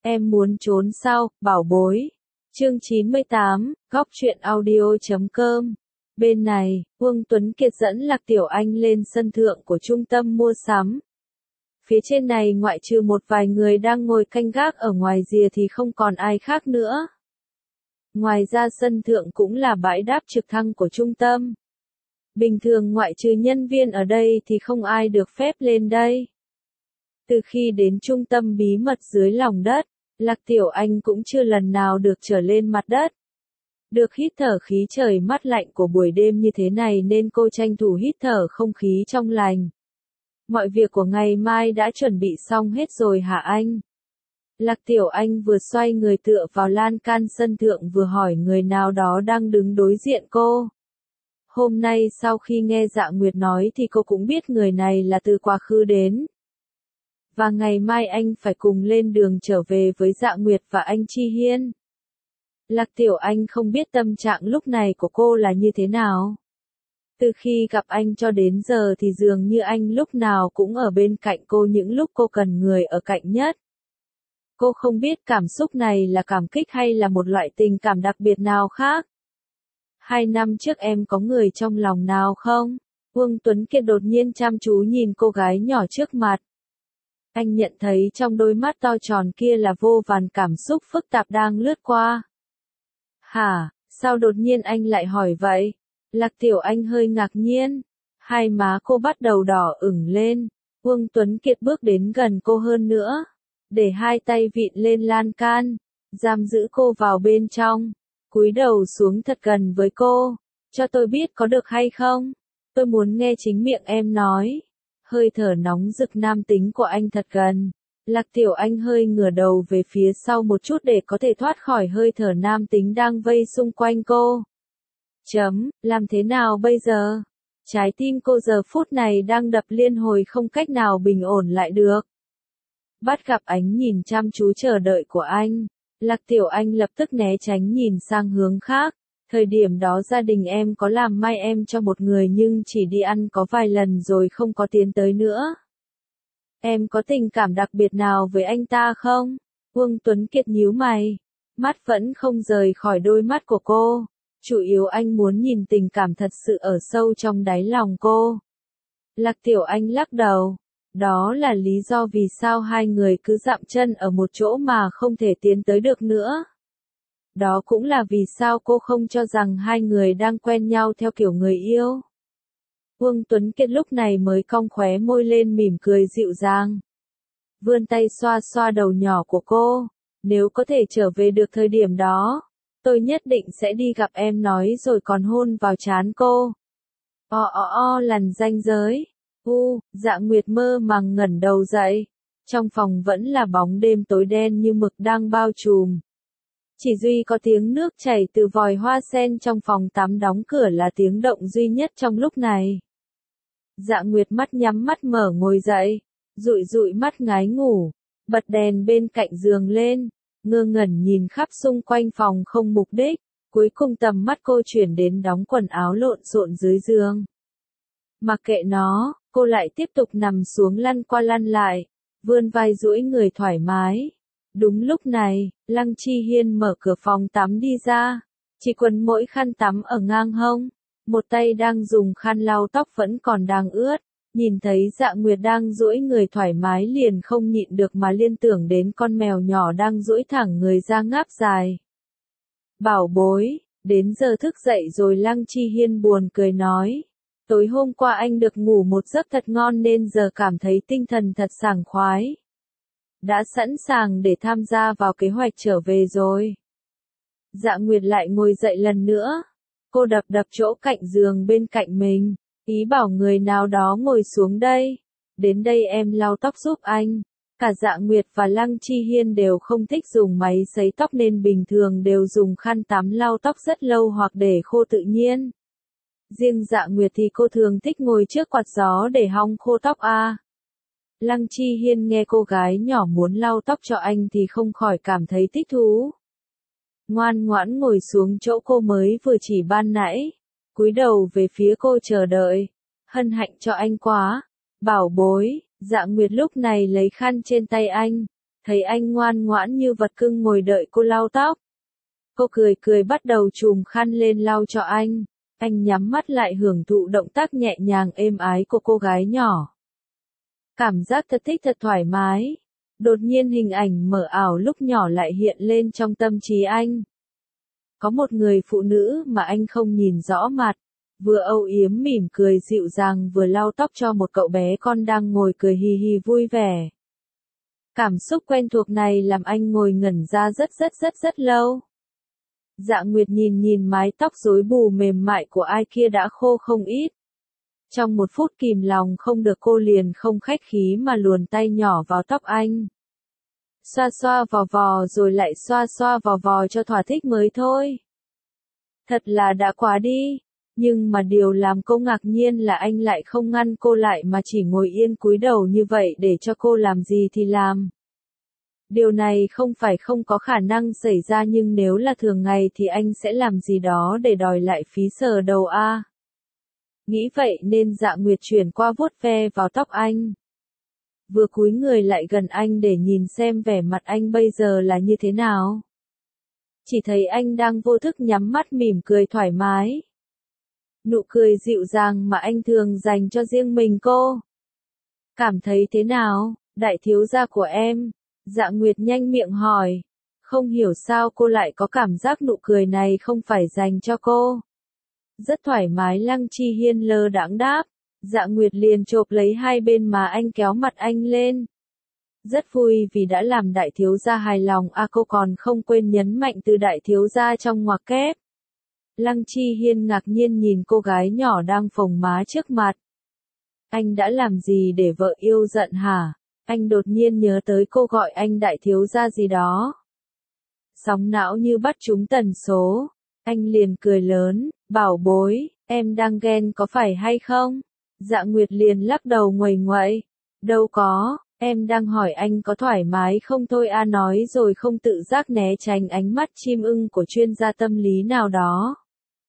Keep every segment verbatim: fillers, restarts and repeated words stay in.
Em muốn trốn sao, bảo bối. Chương chín mươi tám, góc truyện audio.com. Bên này, Vương Tuấn Kiệt dẫn Lạc Tiểu Anh lên sân thượng của trung tâm mua sắm. Phía trên này ngoại trừ một vài người đang ngồi canh gác ở ngoài rìa thì không còn ai khác nữa. Ngoài ra sân thượng cũng là bãi đáp trực thăng của trung tâm. Bình thường ngoại trừ nhân viên ở đây thì không ai được phép lên đây. Từ khi đến trung tâm bí mật dưới lòng đất, Lạc Tiểu Anh cũng chưa lần nào được trở lên mặt đất. Được hít thở khí trời mát lạnh của buổi đêm như thế này nên cô tranh thủ hít thở không khí trong lành. Mọi việc của ngày mai đã chuẩn bị xong hết rồi hả anh? Lạc Tiểu Anh vừa xoay người tựa vào lan can sân thượng vừa hỏi người nào đó đang đứng đối diện cô. Hôm nay sau khi nghe Dạ Nguyệt nói thì cô cũng biết người này là từ quá khứ đến. Và ngày mai anh phải cùng lên đường trở về với Dạ Nguyệt và anh Chi Hiên. Lạc Tiểu Anh không biết tâm trạng lúc này của cô là như thế nào. Từ khi gặp anh cho đến giờ thì dường như anh lúc nào cũng ở bên cạnh cô những lúc cô cần người ở cạnh nhất. Cô không biết cảm xúc này là cảm kích hay là một loại tình cảm đặc biệt nào khác. Hai năm trước em có người trong lòng nào không? Vương Tuấn Kiệt đột nhiên chăm chú nhìn cô gái nhỏ trước mặt. Anh nhận thấy trong đôi mắt to tròn kia là vô vàn cảm xúc phức tạp đang lướt qua. Hả, sao đột nhiên anh lại hỏi vậy? Lạc Tiểu Anh hơi ngạc nhiên. Hai má cô bắt đầu đỏ ửng lên. Vương Tuấn Kiệt bước đến gần cô hơn nữa. Để hai tay vịn lên lan can. Giam giữ cô vào bên trong. Cúi đầu xuống thật gần với cô. Cho tôi biết có được hay không? Tôi muốn nghe chính miệng em nói. Hơi thở nóng rực nam tính của anh thật gần. Lạc Tiểu Anh hơi ngửa đầu về phía sau một chút để có thể thoát khỏi hơi thở nam tính đang vây xung quanh cô. Chấm, làm thế nào bây giờ? Trái tim cô giờ phút này đang đập liên hồi không cách nào bình ổn lại được. Bắt gặp ánh nhìn chăm chú chờ đợi của anh. Lạc Tiểu Anh lập tức né tránh nhìn sang hướng khác. Thời điểm đó gia đình em có làm mai em cho một người nhưng chỉ đi ăn có vài lần rồi không có tiến tới nữa. Em có tình cảm đặc biệt nào với anh ta không? Vương Tuấn Kiệt nhíu mày. Mắt vẫn không rời khỏi đôi mắt của cô. Chủ yếu anh muốn nhìn tình cảm thật sự ở sâu trong đáy lòng cô. Lạc Tiểu Anh lắc đầu. Đó là lý do vì sao hai người cứ dậm chân ở một chỗ mà không thể tiến tới được nữa. Đó cũng là vì sao cô không cho rằng hai người đang quen nhau theo kiểu người yêu. Vương Tuấn Kiệt lúc này mới cong khóe môi lên mỉm cười dịu dàng. Vươn tay xoa xoa đầu nhỏ của cô. Nếu có thể trở về được thời điểm đó, tôi nhất định sẽ đi gặp em nói rồi còn hôn vào trán cô. O o o lần ranh giới. U, Dạ Nguyệt mơ màng ngẩng đầu dậy. Trong phòng vẫn là bóng đêm tối đen như mực đang bao trùm. Chỉ duy có tiếng nước chảy từ vòi hoa sen trong phòng tắm đóng cửa là tiếng động duy nhất trong lúc này. Dạ Nguyệt mắt nhắm mắt mở ngồi dậy, dụi dụi mắt ngái ngủ, bật đèn bên cạnh giường lên, ngơ ngẩn nhìn khắp xung quanh phòng không mục đích, cuối cùng tầm mắt cô chuyển đến đóng quần áo lộn xộn dưới giường. Mặc kệ nó, cô lại tiếp tục nằm xuống lăn qua lăn lại, vươn vai duỗi người thoải mái. Đúng lúc này, Lăng Chi Hiên mở cửa phòng tắm đi ra, chỉ quần mỗi khăn tắm ở ngang hông, một tay đang dùng khăn lau tóc vẫn còn đang ướt, nhìn thấy Dạ Nguyệt đang duỗi người thoải mái liền không nhịn được mà liên tưởng đến con mèo nhỏ đang duỗi thẳng người ra ngáp dài. Bảo bối, đến giờ thức dậy rồi. Lăng Chi Hiên buồn cười nói. Tối hôm qua anh được ngủ một giấc thật ngon nên giờ cảm thấy tinh thần thật sảng khoái. Đã sẵn sàng để tham gia vào kế hoạch trở về rồi. Dạ Nguyệt lại ngồi dậy lần nữa. Cô đập đập chỗ cạnh giường bên cạnh mình, ý bảo người nào đó ngồi xuống đây. Đến đây em lau tóc giúp anh. Cả Dạ Nguyệt và Lăng Chi Hiên đều không thích dùng máy sấy tóc nên bình thường đều dùng khăn tắm lau tóc rất lâu hoặc để khô tự nhiên. Riêng Dạ Nguyệt thì cô thường thích ngồi trước quạt gió để hong khô tóc a. Lăng Chi Hiên nghe cô gái nhỏ muốn lau tóc cho anh thì không khỏi cảm thấy thích thú. Ngoan ngoãn ngồi xuống chỗ cô mới vừa chỉ ban nãy, cúi đầu về phía cô chờ đợi. Hân hạnh cho anh quá, bảo bối. Dạ Nguyệt lúc này lấy khăn trên tay anh, Thấy anh ngoan ngoãn như vật cưng ngồi đợi cô lau tóc. Cô cười cười bắt đầu chùm khăn lên lau cho anh. Anh nhắm mắt lại hưởng thụ động tác nhẹ nhàng êm ái của cô gái nhỏ. Cảm giác thật thích thật thoải mái. Đột nhiên hình ảnh mờ ảo lúc nhỏ lại hiện lên trong tâm trí anh. Có một người phụ nữ mà anh không nhìn rõ mặt, vừa âu yếm mỉm cười dịu dàng vừa lau tóc cho một cậu bé con đang ngồi cười hì hì vui vẻ. Cảm xúc quen thuộc này làm anh ngồi ngẩn ra rất rất rất rất lâu. Dạ Nguyệt nhìn nhìn mái tóc rối bù mềm mại của ai kia đã khô không ít. Trong một phút kìm lòng không được cô liền không khách khí mà luồn tay nhỏ vào tóc anh. Xoa xoa vò vò rồi lại xoa xoa vò vò cho thỏa thích mới thôi. Thật là đã quá đi, nhưng mà điều làm cô ngạc nhiên là anh lại không ngăn cô lại mà chỉ ngồi yên cúi đầu như vậy để cho cô làm gì thì làm. Điều này không phải không có khả năng xảy ra nhưng nếu là thường ngày thì anh sẽ làm gì đó để đòi lại phí sờ đầu a. Nghĩ vậy nên Dạ Nguyệt chuyển qua vuốt ve vào tóc anh. Vừa cúi người lại gần anh để nhìn xem vẻ mặt anh bây giờ là như thế nào. Chỉ thấy anh đang vô thức nhắm mắt mỉm cười thoải mái. Nụ cười dịu dàng mà anh thường dành cho riêng mình cô. Cảm thấy thế nào, đại thiếu gia của em? Dạ Nguyệt nhanh miệng hỏi. Không hiểu sao cô lại có cảm giác nụ cười này không phải dành cho cô. Rất thoải mái Lăng Chi Hiên lơ đãng đáp. Dạ Nguyệt liền chộp lấy hai bên mà anh kéo mặt anh lên. Rất vui vì đã làm đại thiếu gia hài lòng à cô còn không quên nhấn mạnh từ đại thiếu gia trong ngoặc kép. Lăng Chi Hiên ngạc nhiên nhìn cô gái nhỏ đang phồng má trước mặt. Anh đã làm gì để vợ yêu giận hả? Anh đột nhiên nhớ tới cô gọi anh đại thiếu gia gì đó. Sóng não như bắt trúng tần số. Anh liền cười lớn, bảo bối, em đang ghen có phải hay không? Dạ Nguyệt liền lắc đầu nguầy nguậy. Đâu có, em đang hỏi anh có thoải mái không thôi a nói rồi không tự giác né tránh ánh mắt chim ưng của chuyên gia tâm lý nào đó.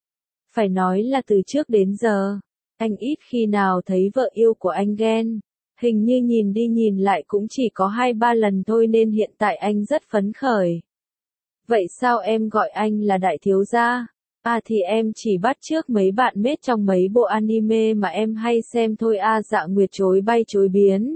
Phải nói là từ trước đến giờ, anh ít khi nào thấy vợ yêu của anh ghen. Hình như nhìn đi nhìn lại cũng chỉ có hai ba lần thôi nên hiện tại anh rất phấn khởi. Vậy sao em gọi anh là đại thiếu gia? À thì em chỉ bắt chước mấy bạn mết trong mấy bộ anime mà em hay xem thôi a. Dạ Nguyệt chối bay chối biến.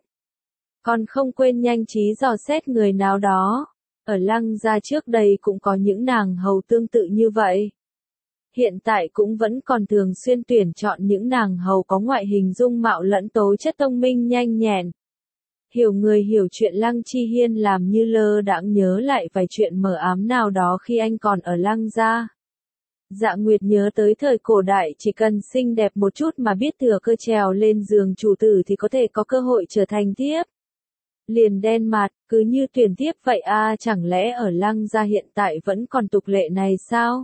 Còn không quên nhanh trí dò xét người nào đó. Ở Lăng gia trước đây cũng có những nàng hầu tương tự như vậy. Hiện tại cũng vẫn còn thường xuyên tuyển chọn những nàng hầu có ngoại hình dung mạo lẫn tố chất thông minh nhanh nhẹn. Hiểu người hiểu chuyện Lăng Chi Hiên làm như lơ đãng nhớ lại vài chuyện mờ ám nào đó khi anh còn ở Lăng gia. Dạ Nguyệt nhớ tới thời cổ đại chỉ cần xinh đẹp một chút mà biết thừa cơ trèo lên giường chủ tử thì có thể có cơ hội trở thành thiếp. Liền đen mặt, cứ như tuyển thiếp vậy a chẳng lẽ ở Lăng gia hiện tại vẫn còn tục lệ này sao?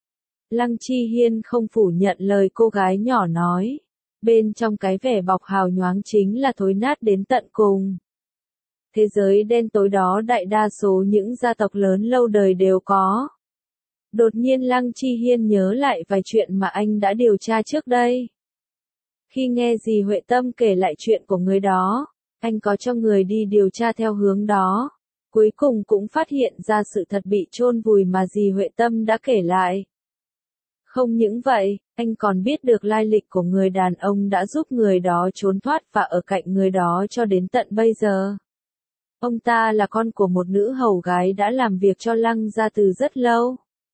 Lăng Chi Hiên không phủ nhận lời cô gái nhỏ nói. Bên trong cái vẻ bọc hào nhoáng chính là thối nát đến tận cùng. Thế giới đen tối đó đại đa số những gia tộc lớn lâu đời đều có. Đột nhiên Lăng Chi Hiên nhớ lại vài chuyện mà anh đã điều tra trước đây. Khi nghe dì Huệ Tâm kể lại chuyện của người đó, anh có cho người đi điều tra theo hướng đó. Cuối cùng cũng phát hiện ra sự thật bị chôn vùi mà dì Huệ Tâm đã kể lại. Không những vậy, anh còn biết được lai lịch của người đàn ông đã giúp người đó trốn thoát và ở cạnh người đó cho đến tận bây giờ. Ông ta là con của một nữ hầu gái đã làm việc cho Lăng gia từ rất lâu.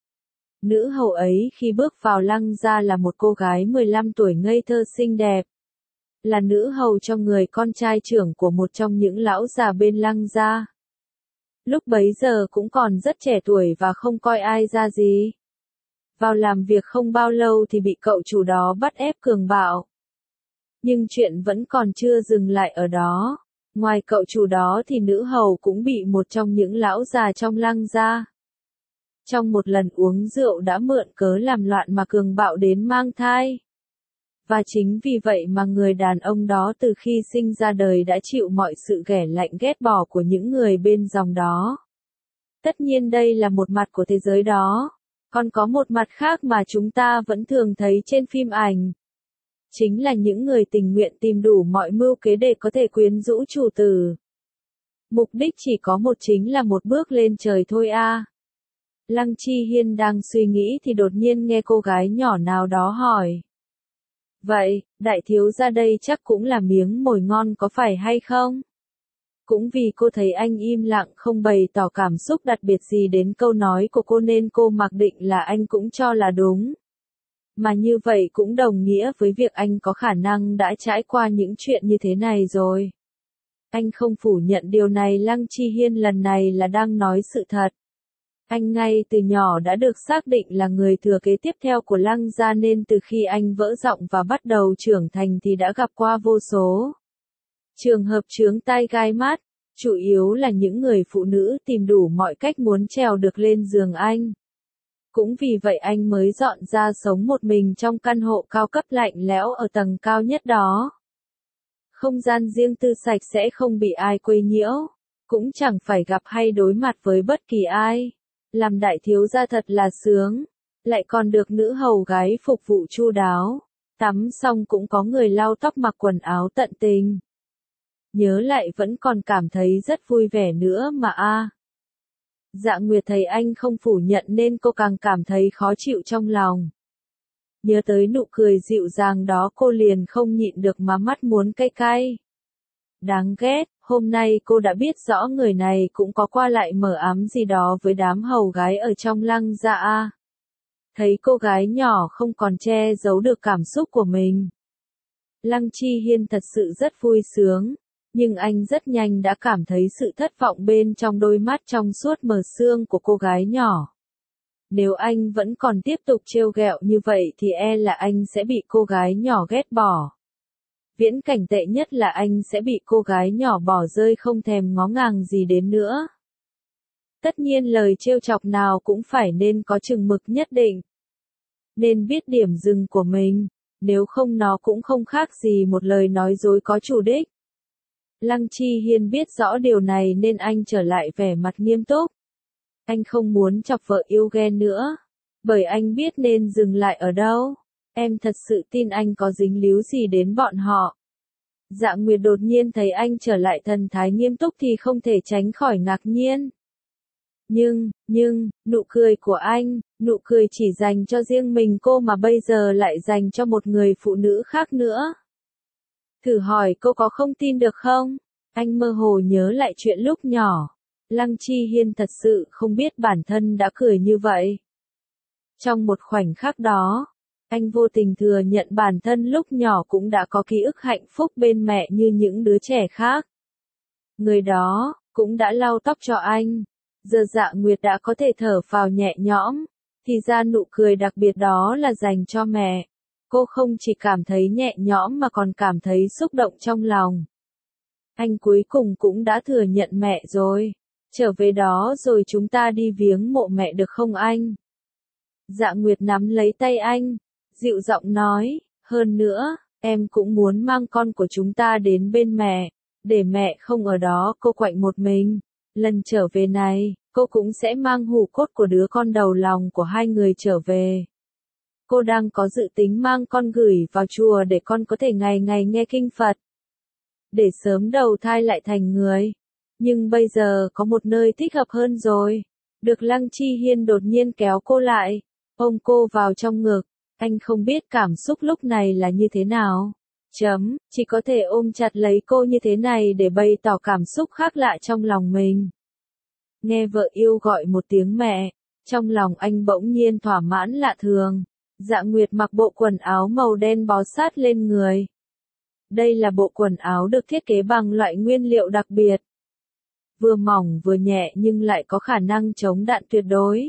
Nữ hầu ấy khi bước vào Lăng gia là một cô gái mười lăm tuổi ngây thơ xinh đẹp. Là nữ hầu cho người con trai trưởng của một trong những lão già bên Lăng gia. Lúc bấy giờ cũng còn rất trẻ tuổi và không coi ai ra gì. Vào làm việc không bao lâu thì bị cậu chủ đó bắt ép cường bạo. Nhưng chuyện vẫn còn chưa dừng lại ở đó. Ngoài cậu chủ đó thì nữ hầu cũng bị một trong những lão già trong Lăng gia. Trong một lần uống rượu đã mượn cớ làm loạn mà cường bạo đến mang thai. Và chính vì vậy mà người đàn ông đó từ khi sinh ra đời đã chịu mọi sự ghẻ lạnh ghét bỏ của những người bên dòng đó. Tất nhiên đây là một mặt của thế giới đó. Còn có một mặt khác mà chúng ta vẫn thường thấy trên phim ảnh. Chính là những người tình nguyện tìm đủ mọi mưu kế để có thể quyến rũ chủ tử. Mục đích chỉ có một, chính là một bước lên trời thôi a. Lăng Chi Hiên đang suy nghĩ thì đột nhiên nghe cô gái nhỏ nào đó hỏi. Vậy, đại thiếu gia đây chắc cũng là miếng mồi ngon có phải hay không? Cũng vì cô thấy anh im lặng không bày tỏ cảm xúc đặc biệt gì đến câu nói của cô nên cô mặc định là anh cũng cho là đúng. Mà như vậy cũng đồng nghĩa với việc anh có khả năng đã trải qua những chuyện như thế này rồi. Anh không phủ nhận điều này, Lăng Chi Hiên lần này là đang nói sự thật. Anh ngay từ nhỏ đã được xác định là người thừa kế tiếp theo của Lăng gia nên từ khi anh vỡ giọng và bắt đầu trưởng thành thì đã gặp qua vô số trường hợp chướng tai gai mắt, chủ yếu là những người phụ nữ tìm đủ mọi cách muốn trèo được lên giường anh. Cũng vì vậy anh mới dọn ra sống một mình trong căn hộ cao cấp lạnh lẽo ở tầng cao nhất đó. Không gian riêng tư sạch sẽ, không bị ai quấy nhiễu, cũng chẳng phải gặp hay đối mặt với bất kỳ ai. Làm đại thiếu gia thật là sướng, lại còn được nữ hầu gái phục vụ chu đáo, tắm xong cũng có người lau tóc mặc quần áo tận tình. Nhớ lại vẫn còn cảm thấy rất vui vẻ nữa mà a. À. Dạ Nguyệt thấy anh không phủ nhận nên cô càng cảm thấy khó chịu trong lòng. Nhớ tới nụ cười dịu dàng đó cô liền không nhịn được mà mắt muốn cay cay. Đáng ghét, hôm nay cô đã biết rõ người này cũng có qua lại mờ ám gì đó với đám hầu gái ở trong Lăng gia a. Thấy cô gái nhỏ không còn che giấu được cảm xúc của mình. Lăng Chi Hiên thật sự rất vui sướng, nhưng anh rất nhanh đã cảm thấy sự thất vọng bên trong đôi mắt trong suốt mờ sương của cô gái nhỏ. Nếu anh vẫn còn tiếp tục trêu ghẹo như vậy thì e là anh sẽ bị cô gái nhỏ ghét bỏ. Viễn cảnh tệ nhất là anh sẽ bị cô gái nhỏ bỏ rơi không thèm ngó ngàng gì đến nữa. Tất nhiên lời trêu chọc nào cũng phải nên có chừng mực nhất định. Nên biết điểm dừng của mình, nếu không nó cũng không khác gì một lời nói dối có chủ đích. Lăng Chi Hiên biết rõ điều này nên anh trở lại vẻ mặt nghiêm túc. Anh không muốn chọc vợ yêu ghen nữa, bởi anh biết nên dừng lại ở đâu. Em thật sự tin anh có dính líu gì đến bọn họ. Dạ Nguyệt đột nhiên thấy anh trở lại thần thái nghiêm túc thì không thể tránh khỏi ngạc nhiên. Nhưng, nhưng, nụ cười của anh, nụ cười chỉ dành cho riêng mình cô mà bây giờ lại dành cho một người phụ nữ khác nữa. Thử hỏi cô có không tin được không? Anh mơ hồ nhớ lại chuyện lúc nhỏ. Lăng Chi Hiên thật sự không biết bản thân đã cười như vậy. Trong một khoảnh khắc đó, anh vô tình thừa nhận bản thân lúc nhỏ cũng đã có ký ức hạnh phúc bên mẹ như những đứa trẻ khác. Người đó, cũng đã lau tóc cho anh. Giờ Dạ Nguyệt đã có thể thở phào nhẹ nhõm. Thì ra nụ cười đặc biệt đó là dành cho mẹ. Cô không chỉ cảm thấy nhẹ nhõm mà còn cảm thấy xúc động trong lòng. Anh cuối cùng cũng đã thừa nhận mẹ rồi. Trở về đó rồi chúng ta đi viếng mộ mẹ được không anh? Dạ Nguyệt nắm lấy tay anh, dịu giọng nói, hơn nữa, em cũng muốn mang con của chúng ta đến bên mẹ, để mẹ không ở đó cô quạnh một mình. Lần trở về này, cô cũng sẽ mang hủ cốt của đứa con đầu lòng của hai người trở về. Cô đang có dự tính mang con gửi vào chùa để con có thể ngày ngày nghe kinh Phật. Để sớm đầu thai lại thành người. Nhưng bây giờ có một nơi thích hợp hơn rồi. Được Lăng Chi Hiên đột nhiên kéo cô lại, ôm cô vào trong ngực. Anh không biết cảm xúc lúc này là như thế nào. Chấm, chỉ có thể ôm chặt lấy cô như thế này để bày tỏ cảm xúc khác lạ trong lòng mình. Nghe vợ yêu gọi một tiếng mẹ, trong lòng anh bỗng nhiên thỏa mãn lạ thường. Dạ Nguyệt mặc bộ quần áo màu đen bó sát lên người. Đây là bộ quần áo được thiết kế bằng loại nguyên liệu đặc biệt. Vừa mỏng vừa nhẹ nhưng lại có khả năng chống đạn tuyệt đối.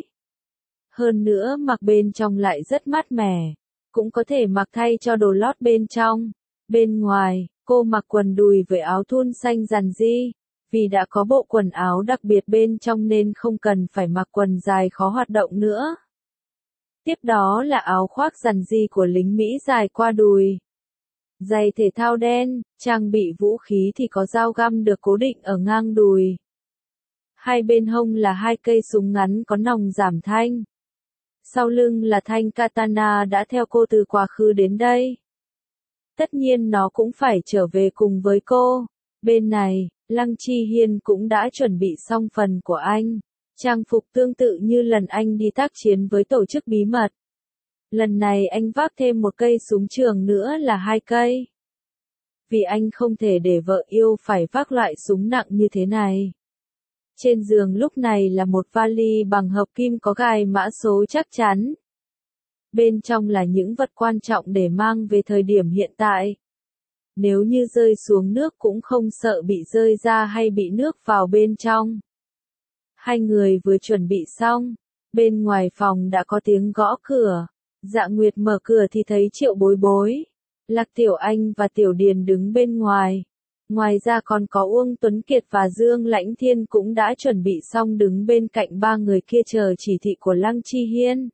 Hơn nữa mặc bên trong lại rất mát mẻ. Cũng có thể mặc thay cho đồ lót bên trong. Bên ngoài, cô mặc quần đùi với áo thun xanh rằn ri. Vì đã có bộ quần áo đặc biệt bên trong nên không cần phải mặc quần dài khó hoạt động nữa. Tiếp đó là áo khoác rằn ri của lính Mỹ dài qua đùi. Giày thể thao đen, trang bị vũ khí thì có dao găm được cố định ở ngang đùi. Hai bên hông là hai cây súng ngắn có nòng giảm thanh. Sau lưng là thanh katana đã theo cô từ quá khứ đến đây. Tất nhiên nó cũng phải trở về cùng với cô. Bên này, Lăng Chi Hiên cũng đã chuẩn bị xong phần của anh. Trang phục tương tự như lần anh đi tác chiến với tổ chức bí mật. Lần này anh vác thêm một cây súng trường nữa là hai cây. Vì anh không thể để vợ yêu phải vác loại súng nặng như thế này. Trên giường lúc này là một vali bằng hợp kim có gài mã số chắc chắn. Bên trong là những vật quan trọng để mang về thời điểm hiện tại. Nếu như rơi xuống nước cũng không sợ bị rơi ra hay bị nước vào bên trong. Hai người vừa chuẩn bị xong, bên ngoài phòng đã có tiếng gõ cửa. Dạ Nguyệt mở cửa thì thấy Triệu Bối Bối, Lạc Tiểu Anh và Tiểu Điền đứng bên ngoài. Ngoài ra còn có Uông Tuấn Kiệt và Dương Lãnh Thiên cũng đã chuẩn bị xong đứng bên cạnh ba người kia chờ chỉ thị của Lăng Chi Hiên.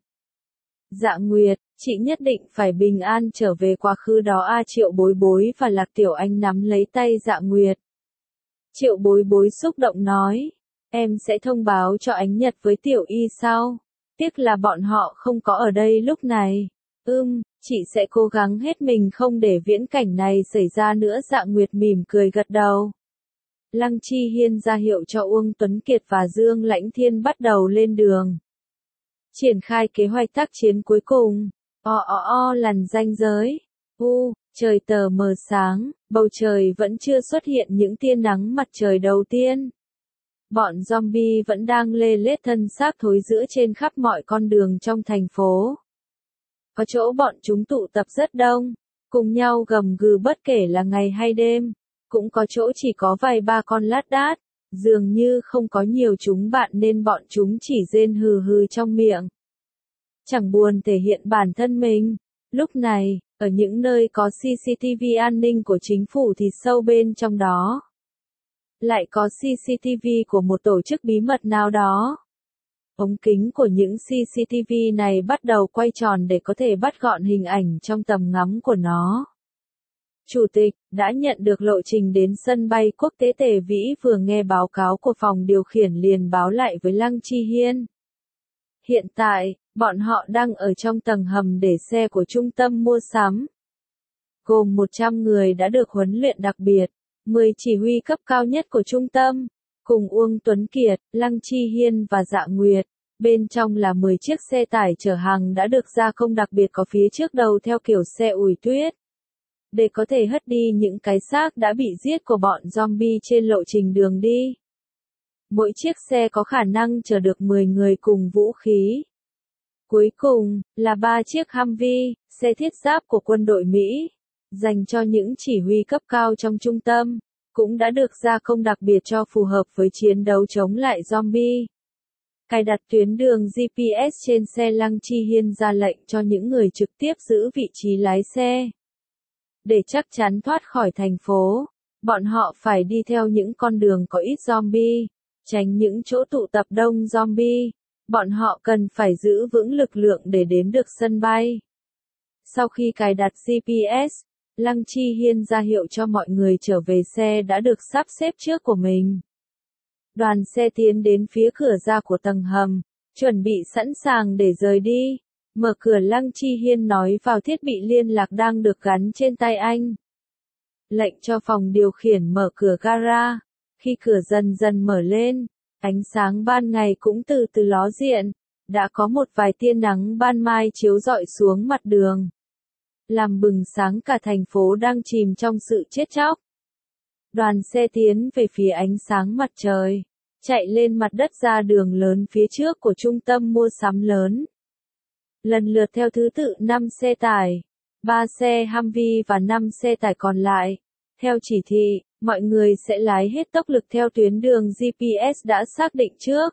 Dạ Nguyệt, chị nhất định phải bình an trở về quá khứ đó a. Triệu Bối Bối và Lạc Tiểu Anh nắm lấy tay Dạ Nguyệt. Triệu Bối Bối xúc động nói, em sẽ thông báo cho Ánh Nhật với Tiểu Y sau. Tiếc là bọn họ không có ở đây lúc này. Ừm, chị sẽ cố gắng hết mình không để viễn cảnh này xảy ra nữa. Dạ Nguyệt mỉm cười gật đầu. Lăng Chi Hiên ra hiệu cho Uông Tuấn Kiệt và Dương Lãnh Thiên bắt đầu lên đường. Triển khai kế hoạch tác chiến cuối cùng. O o o lằn ranh giới. U, trời tờ mờ sáng, bầu trời vẫn chưa xuất hiện những tia nắng mặt trời đầu tiên. Bọn zombie vẫn đang lê lết thân xác thối rữa trên khắp mọi con đường trong thành phố. Có chỗ bọn chúng tụ tập rất đông, cùng nhau gầm gừ bất kể là ngày hay đêm. Cũng có chỗ chỉ có vài ba con lát đát, dường như không có nhiều chúng bạn nên bọn chúng chỉ rên hừ hừ trong miệng. Chẳng buồn thể hiện bản thân mình. Lúc này, ở những nơi có xê xê tê vê an ninh của chính phủ thì sâu bên trong đó lại có xê xê tê vê của một tổ chức bí mật nào đó. Ống kính của những xê xê tê vê này bắt đầu quay tròn để có thể bắt gọn hình ảnh trong tầm ngắm của nó. Chủ tịch đã nhận được lộ trình đến sân bay quốc tế Tề Vĩ vừa nghe báo cáo của phòng điều khiển liền báo lại với Lăng Chi Hiên. Hiện tại, bọn họ đang ở trong tầng hầm để xe của trung tâm mua sắm. Gồm một trăm người đã được huấn luyện đặc biệt, mười chỉ huy cấp cao nhất của trung tâm, cùng Uông Tuấn Kiệt, Lăng Chi Hiên và Dạ Nguyệt. Bên trong là mười chiếc xe tải chở hàng đã được gia công đặc biệt có phía trước đầu theo kiểu xe ủi tuyết. Để có thể hất đi những cái xác đã bị giết của bọn zombie trên lộ trình đường đi. Mỗi chiếc xe có khả năng chở được mười người cùng vũ khí. Cuối cùng, là ba chiếc Humvee, xe thiết giáp của quân đội Mỹ, dành cho những chỉ huy cấp cao trong trung tâm, cũng đã được gia công đặc biệt cho phù hợp với chiến đấu chống lại zombie. Cài đặt tuyến đường giê pê ét trên xe. Lăng Chi Hiên ra lệnh cho những người trực tiếp giữ vị trí lái xe. Để chắc chắn thoát khỏi thành phố, bọn họ phải đi theo những con đường có ít zombie, tránh những chỗ tụ tập đông zombie. Bọn họ cần phải giữ vững lực lượng để đến được sân bay. Sau khi cài đặt giê pê ét, Lăng Chi Hiên ra hiệu cho mọi người trở về xe đã được sắp xếp trước của mình. Đoàn xe tiến đến phía cửa ra của tầng hầm, chuẩn bị sẵn sàng để rời đi. Mở cửa. Lăng Chi Hiên nói vào thiết bị liên lạc đang được gắn trên tay anh. Lệnh cho phòng điều khiển mở cửa gara. Khi cửa dần dần mở lên, ánh sáng ban ngày cũng từ từ ló diện. Đã có một vài tia nắng ban mai chiếu rọi xuống mặt đường, làm bừng sáng cả thành phố đang chìm trong sự chết chóc. Đoàn xe tiến về phía ánh sáng mặt trời, chạy lên mặt đất ra đường lớn phía trước của trung tâm mua sắm lớn. Lần lượt theo thứ tự năm xe tải, ba xe Humvee và năm xe tải còn lại. Theo chỉ thị, mọi người sẽ lái hết tốc lực theo tuyến đường giê pê ét đã xác định trước.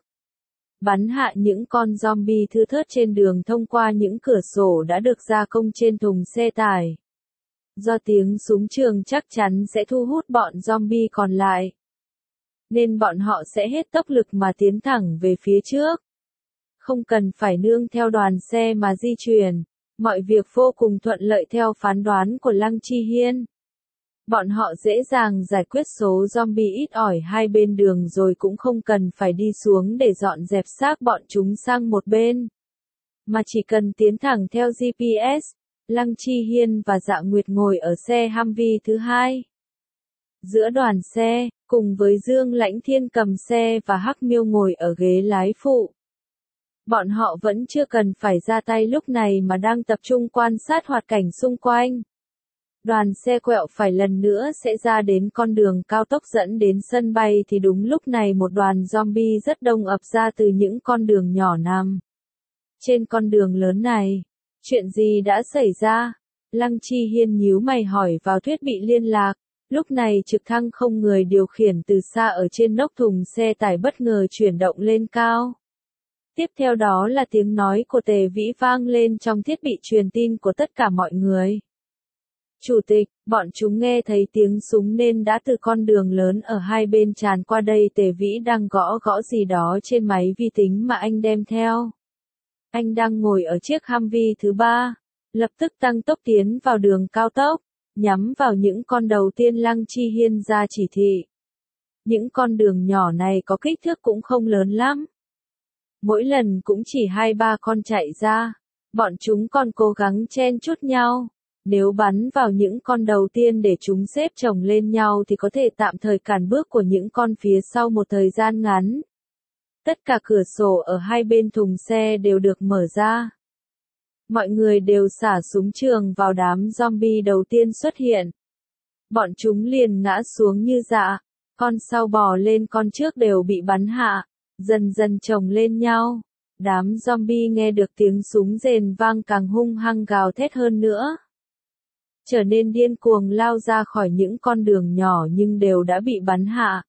Bắn hạ những con zombie thưa thớt trên đường thông qua những cửa sổ đã được gia công trên thùng xe tải. Do tiếng súng trường chắc chắn sẽ thu hút bọn zombie còn lại, nên bọn họ sẽ hết tốc lực mà tiến thẳng về phía trước. Không cần phải nương theo đoàn xe mà di chuyển, mọi việc vô cùng thuận lợi theo phán đoán của Lăng Chi Hiên. Bọn họ dễ dàng giải quyết số zombie ít ỏi hai bên đường rồi cũng không cần phải đi xuống để dọn dẹp xác bọn chúng sang một bên, mà chỉ cần tiến thẳng theo giê pê ét. Lăng Chi Hiên và Dạ Nguyệt ngồi ở xe Humvee thứ hai. Giữa đoàn xe, cùng với Dương Lãnh Thiên cầm xe và Hắc Miêu ngồi ở ghế lái phụ. Bọn họ vẫn chưa cần phải ra tay lúc này mà đang tập trung quan sát hoạt cảnh xung quanh. Đoàn xe quẹo phải lần nữa sẽ ra đến con đường cao tốc dẫn đến sân bay thì đúng lúc này một đoàn zombie rất đông ập ra từ những con đường nhỏ nằm trên con đường lớn này. Chuyện gì đã xảy ra? Lăng Chi Hiên nhíu mày hỏi vào thiết bị liên lạc. Lúc này trực thăng không người điều khiển từ xa ở trên nóc thùng xe tải bất ngờ chuyển động lên cao. Tiếp theo đó là tiếng nói của Tề Vĩ vang lên trong thiết bị truyền tin của tất cả mọi người. Chủ tịch, bọn chúng nghe thấy tiếng súng nên đã từ con đường lớn ở hai bên tràn qua đây. Tề Vĩ đang gõ gõ gì đó trên máy vi tính mà anh đem theo. Anh đang ngồi ở chiếc Humvee thứ ba, lập tức tăng tốc tiến vào đường cao tốc, nhắm vào những con đầu tiên. Lăng Chi Hiên ra chỉ thị. Những con đường nhỏ này có kích thước cũng không lớn lắm. Mỗi lần cũng chỉ hai ba con chạy ra, bọn chúng còn cố gắng chen chúc nhau. Nếu bắn vào những con đầu tiên để chúng xếp chồng lên nhau thì có thể tạm thời cản bước của những con phía sau một thời gian ngắn. Tất cả cửa sổ ở hai bên thùng xe đều được mở ra. Mọi người đều xả súng trường vào đám zombie đầu tiên xuất hiện. Bọn chúng liền ngã xuống như dã, con sau bò lên con trước đều bị bắn hạ, dần dần chồng lên nhau. Đám zombie nghe được tiếng súng rền vang càng hung hăng gào thét hơn nữa. Trở nên điên cuồng lao ra khỏi những con đường nhỏ nhưng đều đã bị bắn hạ.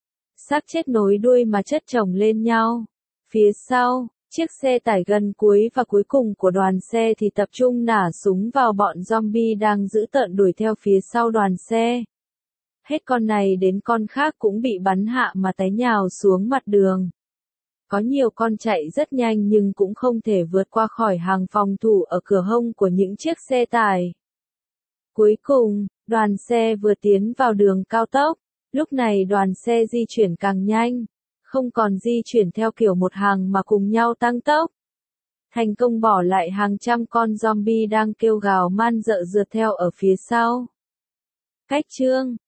Xác chết nối đuôi mà chất chồng lên nhau. Phía sau, chiếc xe tải gần cuối và cuối cùng của đoàn xe thì tập trung nả súng vào bọn zombie đang giữ tợn đuổi theo phía sau đoàn xe. Hết con này đến con khác cũng bị bắn hạ mà té nhào xuống mặt đường. Có nhiều con chạy rất nhanh nhưng cũng không thể vượt qua khỏi hàng phòng thủ ở cửa hông của những chiếc xe tải. Cuối cùng, đoàn xe vừa tiến vào đường cao tốc. Lúc này đoàn xe di chuyển càng nhanh, không còn di chuyển theo kiểu một hàng mà cùng nhau tăng tốc. Thành công bỏ lại hàng trăm con zombie đang kêu gào man rợ rượt theo ở phía sau. Cách chương